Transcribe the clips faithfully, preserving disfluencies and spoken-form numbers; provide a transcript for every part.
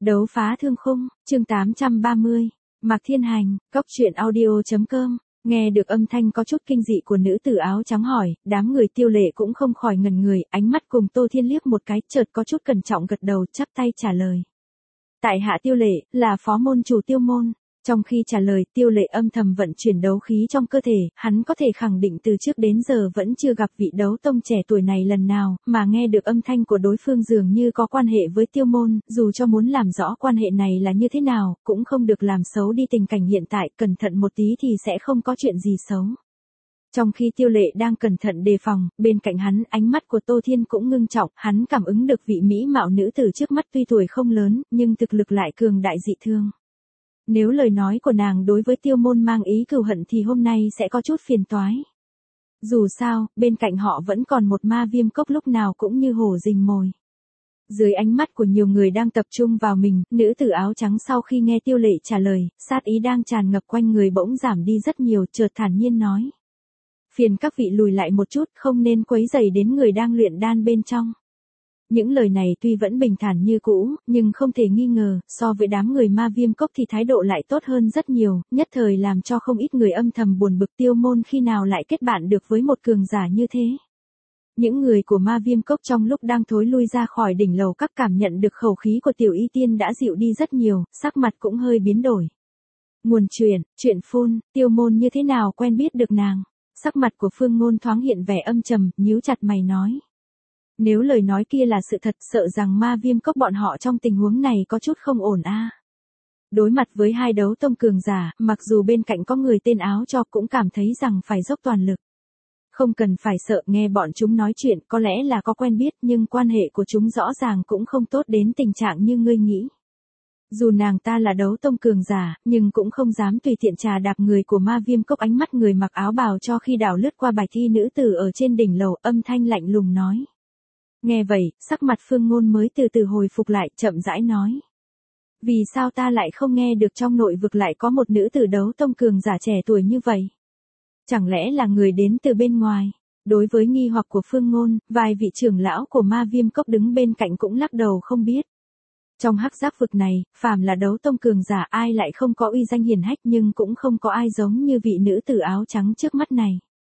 Đấu phá thương khung, chương tám trăm ba mươi. Mạc Thiên Hành, góc truyện audio chấm com. Nghe được âm thanh có chút kinh dị của nữ tử áo trắng hỏi, đám người Tiêu Lệ cũng không khỏi ngẩn người, ánh mắt cùng Tô Thiên liếc một cái, chợt có chút cẩn trọng gật đầu, chắp tay trả lời. Tại hạ Tiêu Lệ, là phó môn chủ Tiêu môn. Trong khi trả lời, Tiêu Lệ âm thầm vận chuyển đấu khí trong cơ thể, hắn có thể khẳng định từ trước đến giờ vẫn chưa gặp vị đấu tông trẻ tuổi này lần nào, mà nghe được âm thanh của đối phương dường như có quan hệ với Tiêu môn, dù cho muốn làm rõ quan hệ này là như thế nào, cũng không được làm xấu đi tình cảnh hiện tại, cẩn thận một tí thì sẽ không có chuyện gì xấu. Trong khi Tiêu Lệ đang cẩn thận đề phòng, bên cạnh hắn, ánh mắt của Tô Thiên cũng ngưng trọng, hắn cảm ứng được vị mỹ mạo nữ tử trước mắt tuy tuổi không lớn, nhưng thực lực lại cường đại dị thương. Nếu lời nói của nàng đối với Tiêu môn mang ý cừu hận thì hôm nay sẽ có chút phiền toái. Dù sao, bên cạnh họ vẫn còn một ma viêm cốc lúc nào cũng như hổ rình mồi. Dưới ánh mắt của nhiều người đang tập trung vào mình, nữ tử áo trắng sau khi nghe Tiêu Lệ trả lời, sát ý đang tràn ngập quanh người bỗng giảm đi rất nhiều, chợt thản nhiên nói. Phiền các vị lùi lại một chút, không nên quấy rầy đến người đang luyện đan bên trong. Những lời này tuy vẫn bình thản như cũ, nhưng không thể nghi ngờ, so với đám người ma viêm cốc thì thái độ lại tốt hơn rất nhiều, nhất thời làm cho không ít người âm thầm buồn bực Tiêu môn khi nào lại kết bạn được với một cường giả như thế. Những người của ma viêm cốc trong lúc đang thối lui ra khỏi đỉnh lầu các cảm nhận được khẩu khí của Tiểu Y Tiên đã dịu đi rất nhiều, sắc mặt cũng hơi biến đổi. Nguồn truyền, chuyện phun, Tiêu môn như thế nào quen biết được nàng? Sắc mặt của Phương Ngôn thoáng hiện vẻ âm trầm, nhíu chặt mày nói. Nếu lời nói kia là sự thật, sợ rằng ma viêm cốc bọn họ trong tình huống này có chút không ổn a. À. Đối mặt với hai đấu tông cường giả, mặc dù bên cạnh có người tên áo cho cũng cảm thấy rằng phải dốc toàn lực. Không cần phải sợ, nghe bọn chúng nói chuyện, có lẽ là có quen biết nhưng quan hệ của chúng rõ ràng cũng không tốt đến tình trạng như ngươi nghĩ. Dù nàng ta là đấu tông cường giả, nhưng cũng không dám tùy tiện trà đạp người của ma viêm cốc. Ánh mắt người mặc áo bào cho khi đảo lướt qua bài thi nữ tử ở trên đỉnh lầu, âm thanh lạnh lùng nói. Nghe vậy, sắc mặt Phương Ngôn mới từ từ hồi phục lại, chậm rãi nói. Vì sao ta lại không nghe được trong nội vực lại có một nữ tử đấu tông cường giả trẻ tuổi như vậy? Chẳng lẽ là người đến từ bên ngoài? Đối với nghi hoặc của Phương Ngôn, vài vị trưởng lão của ma viêm cốc đứng bên cạnh cũng lắc đầu không biết. Trong hắc giác vực này, phàm là đấu tông cường giả ai lại không có uy danh hiển hách, nhưng cũng không có ai giống như vị nữ tử áo trắng trước mắt này.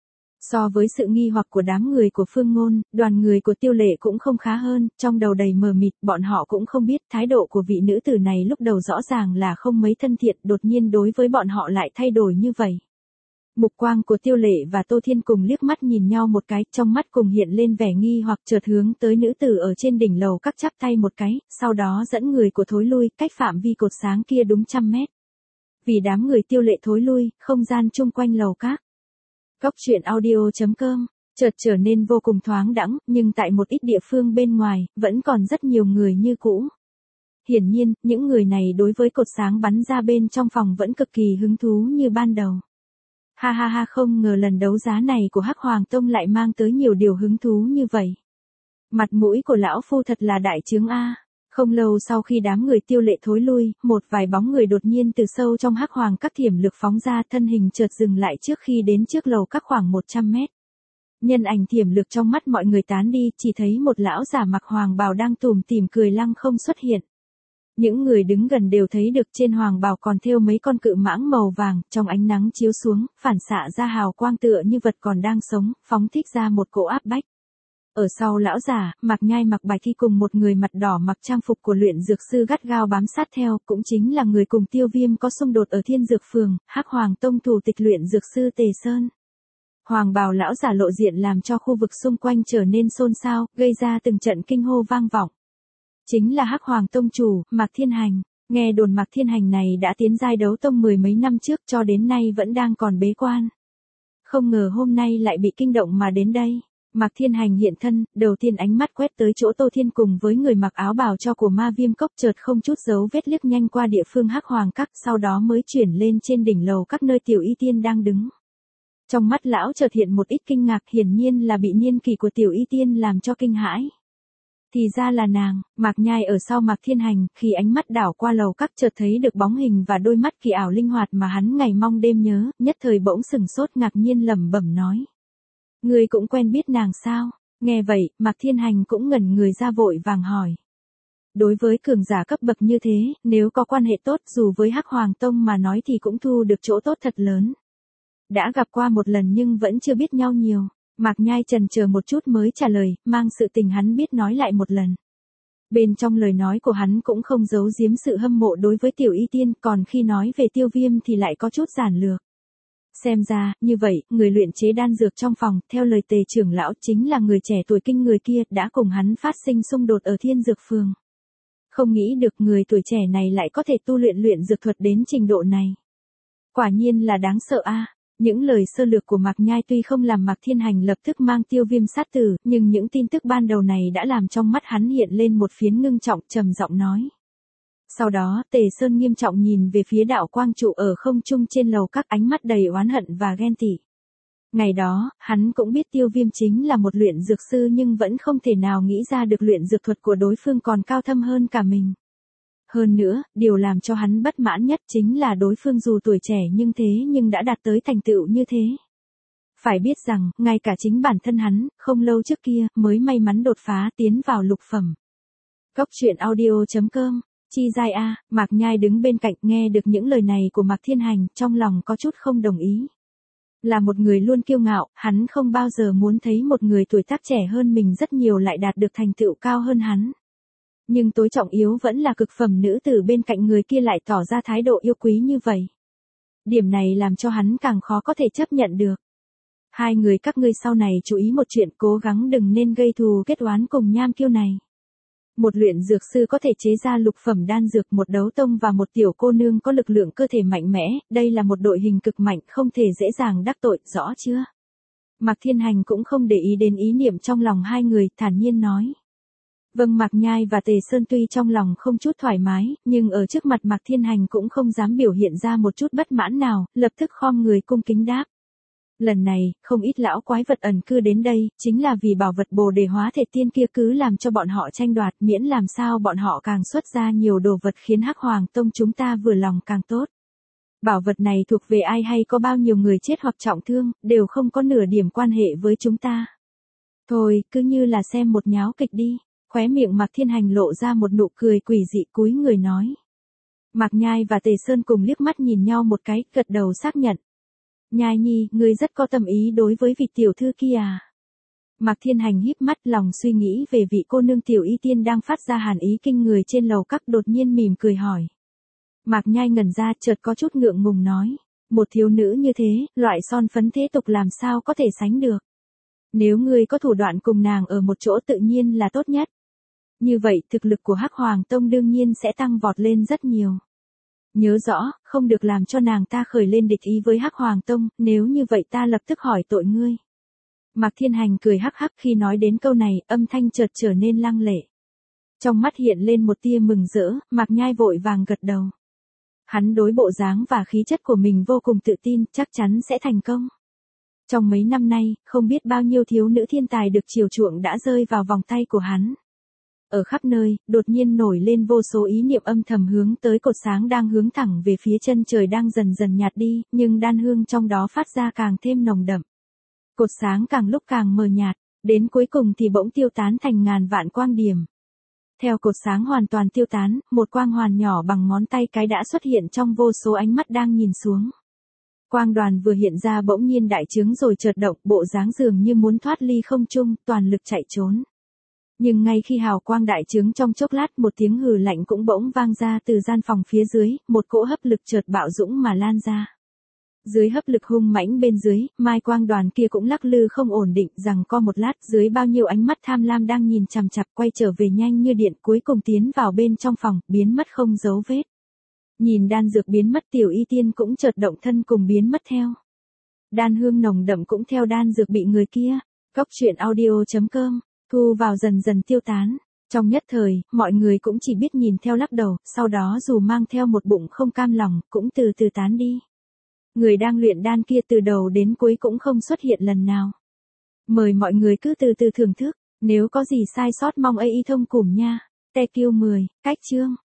So với sự nghi hoặc của đám người của Phương Ngôn, đoàn người của Tiêu Lệ cũng không khá hơn, trong đầu đầy mờ mịt, bọn họ cũng không biết thái độ của vị nữ tử này lúc đầu rõ ràng là không mấy thân thiện, đột nhiên đối với bọn họ lại thay đổi như vậy. Mục quang của Tiêu Lệ và Tô Thiên cùng liếc mắt nhìn nhau một cái, trong mắt cùng hiện lên vẻ nghi hoặc, chợt hướng tới nữ tử ở trên đỉnh lầu các chắp tay một cái, sau đó dẫn người của thối lui, cách phạm vi cột sáng kia đúng trăm mét. Vì đám người Tiêu Lệ thối lui, không gian chung quanh lầu các. Góc truyện audio chấm com, chợt trở nên vô cùng thoáng đãng, nhưng tại một ít địa phương bên ngoài, vẫn còn rất nhiều người như cũ. Hiển nhiên, những người này đối với cột sáng bắn ra bên trong phòng vẫn cực kỳ hứng thú như ban đầu. Ha ha ha, không ngờ lần đấu giá này của Hắc Hoàng Tông lại mang tới nhiều điều hứng thú như vậy. Mặt mũi của lão phu thật là đại trướng a. Không lâu sau khi đám người Tiêu Lệ thối lui, một vài bóng người đột nhiên từ sâu trong Hắc Hoàng các thiểm lực phóng ra, thân hình chợt dừng lại trước khi đến trước lầu các khoảng một trăm mét. Nhân ảnh thiểm lực trong mắt mọi người tán đi, chỉ thấy một lão giả mặc hoàng bào đang tủm tỉm cười lăng không xuất hiện. Những người đứng gần đều thấy được trên hoàng bào còn thêu mấy con cự mãng màu vàng, trong ánh nắng chiếu xuống, phản xạ ra hào quang tựa như vật còn đang sống, phóng thích ra một cỗ áp bách. Ở sau lão giả, Mạc Nhai mặc bài thi cùng một người mặt đỏ mặc trang phục của luyện dược sư gắt gao bám sát theo, cũng chính là người cùng Tiêu Viêm có xung đột ở Thiên Dược Phường, Hắc Hoàng Tông thủ tịch luyện dược sư Tề Sơn. Hoàng bào lão giả lộ diện làm cho khu vực xung quanh trở nên xôn xao, gây ra từng trận kinh hô vang vọng. Chính là Hắc Hoàng Tông chủ, Mạc Thiên Hành. Nghe đồn Mạc Thiên Hành này đã tiến giai đấu tông mười mấy năm trước, cho đến nay vẫn đang còn bế quan. Không ngờ hôm nay lại bị kinh động mà đến đây. Mạc Thiên Hành hiện thân, đầu tiên ánh mắt quét tới chỗ Tô Thiên cùng với người mặc áo bào cho của ma viêm cốc, chợt không chút dấu vết liếc nhanh qua địa phương Hắc Hoàng các, sau đó mới chuyển lên trên đỉnh lầu các nơi Tiểu Y Tiên đang đứng. Trong mắt lão chợt hiện một ít kinh ngạc, hiển nhiên là bị niên kỷ của Tiểu Y Tiên làm cho kinh hãi. Thì ra là nàng. Mạc Nhai ở sau Mạc Thiên Hành, khi ánh mắt đảo qua lầu các chợt thấy được bóng hình và đôi mắt kỳ ảo linh hoạt mà hắn ngày mong đêm nhớ, nhất thời bỗng sừng sốt ngạc nhiên lẩm bẩm nói. Ngươi cũng quen biết nàng sao? Nghe vậy, Mạc Thiên Hành cũng ngẩn người ra vội vàng hỏi. Đối với cường giả cấp bậc như thế, nếu có quan hệ tốt dù với Hắc Hoàng Tông mà nói thì cũng thu được chỗ tốt thật lớn. Đã gặp qua một lần nhưng vẫn chưa biết nhau nhiều. Mạc Nhai chần chờ một chút mới trả lời, mang sự tình hắn biết nói lại một lần. Bên trong lời nói của hắn cũng không giấu giếm sự hâm mộ đối với Tiểu Y Tiên, còn khi nói về Tiêu Viêm thì lại có chút giản lược. Xem ra, như vậy, người luyện chế đan dược trong phòng, theo lời Tề trưởng lão chính là người trẻ tuổi kinh người kia, đã cùng hắn phát sinh xung đột ở Thiên Dược Phường. Không nghĩ được người tuổi trẻ này lại có thể tu luyện luyện dược thuật đến trình độ này. Quả nhiên là đáng sợ a. Những lời sơ lược của Mạc Nhai tuy không làm Mạc Thiên Hành lập tức mang Tiêu Viêm sát tử, nhưng những tin tức ban đầu này đã làm trong mắt hắn hiện lên một phiến ngưng trọng, trầm giọng nói. Sau đó, Tề Sơn nghiêm trọng nhìn về phía đạo quang trụ ở không trung trên lầu các, ánh mắt đầy oán hận và ghen tị. Ngày đó, hắn cũng biết Tiêu Viêm chính là một luyện dược sư nhưng vẫn không thể nào nghĩ ra được luyện dược thuật của đối phương còn cao thâm hơn cả mình. Hơn nữa, điều làm cho hắn bất mãn nhất chính là đối phương dù tuổi trẻ nhưng thế nhưng đã đạt tới thành tựu như thế. Phải biết rằng, ngay cả chính bản thân hắn, không lâu trước kia, mới may mắn đột phá tiến vào lục phẩm. Góc truyện audio chấm com, Chi Giai A, Mạc Nhai đứng bên cạnh nghe được những lời này của Mạc Thiên Hành, trong lòng có chút không đồng ý. Là một người luôn kiêu ngạo, hắn không bao giờ muốn thấy một người tuổi tác trẻ hơn mình rất nhiều lại đạt được thành tựu cao hơn hắn. Nhưng tối trọng yếu vẫn là cực phẩm nữ tử bên cạnh người kia lại tỏ ra thái độ yêu quý như vậy. Điểm này làm cho hắn càng khó có thể chấp nhận được. Hai người các ngươi sau này chú ý một chuyện, cố gắng đừng nên gây thù kết oán cùng Nham Kiêu này. Một luyện dược sư có thể chế ra lục phẩm đan dược, một đấu tông và một tiểu cô nương có lực lượng cơ thể mạnh mẽ, đây là một đội hình cực mạnh, không thể dễ dàng đắc tội, rõ chưa? Mạc Thiên Hành cũng không để ý đến ý niệm trong lòng hai người, thản nhiên nói. Vâng, Mạc Nhai và Tề Sơn tuy trong lòng không chút thoải mái, nhưng ở trước mặt Mạc Thiên Hành cũng không dám biểu hiện ra một chút bất mãn nào, lập tức khom người cung kính đáp. Lần này, không ít lão quái vật ẩn cư đến đây, chính là vì bảo vật Bồ Đề Hóa Thể Tiên kia cứ làm cho bọn họ tranh đoạt, miễn làm sao bọn họ càng xuất ra nhiều đồ vật khiến Hắc Hoàng Tông chúng ta vừa lòng càng tốt. Bảo vật này thuộc về ai hay có bao nhiêu người chết hoặc trọng thương, đều không có nửa điểm quan hệ với chúng ta. Thôi, cứ như là xem một nháo kịch đi. Khóe miệng Mạc Thiên Hành lộ ra một nụ cười quỷ dị, cúi người nói. Mạc Nhai và Tề Sơn cùng liếc mắt nhìn nhau một cái, gật đầu xác nhận. Nhai nhi, ngươi rất có tâm ý đối với vị tiểu thư kia à? Mạc Thiên Hành híp mắt, lòng suy nghĩ về vị cô nương Tiểu Y Tiên đang phát ra hàn ý kinh người trên lầu các, đột nhiên mỉm cười hỏi. Mạc Nhai ngẩn ra, chợt có chút ngượng ngùng nói. Một thiếu nữ như thế, loại son phấn thế tục làm sao có thể sánh được. Nếu ngươi có thủ đoạn cùng nàng ở một chỗ tự nhiên là tốt nhất. Như vậy, thực lực của Hắc Hoàng Tông đương nhiên sẽ tăng vọt lên rất nhiều. Nhớ rõ, không được làm cho nàng ta khởi lên địch ý với Hắc Hoàng Tông, nếu như vậy ta lập tức hỏi tội ngươi. Mạc Thiên Hành cười hắc hắc khi nói đến câu này, âm thanh chợt trở nên lăng lệ. Trong mắt hiện lên một tia mừng rỡ, Mạc Nhai vội vàng gật đầu. Hắn đối bộ dáng và khí chất của mình vô cùng tự tin, chắc chắn sẽ thành công. Trong mấy năm nay, không biết bao nhiêu thiếu nữ thiên tài được chiều chuộng đã rơi vào vòng tay của hắn. Ở khắp nơi, đột nhiên nổi lên vô số ý niệm âm thầm hướng tới cột sáng đang hướng thẳng về phía chân trời đang dần dần nhạt đi, nhưng đan hương trong đó phát ra càng thêm nồng đậm. Cột sáng càng lúc càng mờ nhạt, đến cuối cùng thì bỗng tiêu tán thành ngàn vạn quang điểm. Theo cột sáng hoàn toàn tiêu tán, một quang hoàn nhỏ bằng ngón tay cái đã xuất hiện trong vô số ánh mắt đang nhìn xuống. Quang đoàn vừa hiện ra bỗng nhiên đại trướng rồi chợt động, bộ dáng dường như muốn thoát ly không trung, toàn lực chạy trốn. Nhưng ngay khi hào quang đại trướng trong chốc lát, một tiếng hừ lạnh cũng bỗng vang ra từ gian phòng phía dưới, một cỗ hấp lực chợt bạo dũng mà lan ra. Dưới hấp lực hung mãnh bên dưới, mai quang đoàn kia cũng lắc lư không ổn định, rằng co một lát, dưới bao nhiêu ánh mắt tham lam đang nhìn chằm chằm, quay trở về nhanh như điện, cuối cùng tiến vào bên trong phòng, biến mất không dấu vết. Nhìn đan dược biến mất, Tiểu Y Tiên cũng chợt động thân cùng biến mất theo. Đan hương nồng đậm cũng theo đan dược bị người kia, góc truyện audio chấm com, thu vào dần dần tiêu tán. Trong nhất thời, mọi người cũng chỉ biết nhìn theo lắc đầu, sau đó dù mang theo một bụng không cam lòng, cũng từ từ tán đi. Người đang luyện đan kia từ đầu đến cuối cũng không xuất hiện lần nào. Mời mọi người cứ từ từ thưởng thức, nếu có gì sai sót mong a i thông cùm nha. Te kiêu mười, cách chương.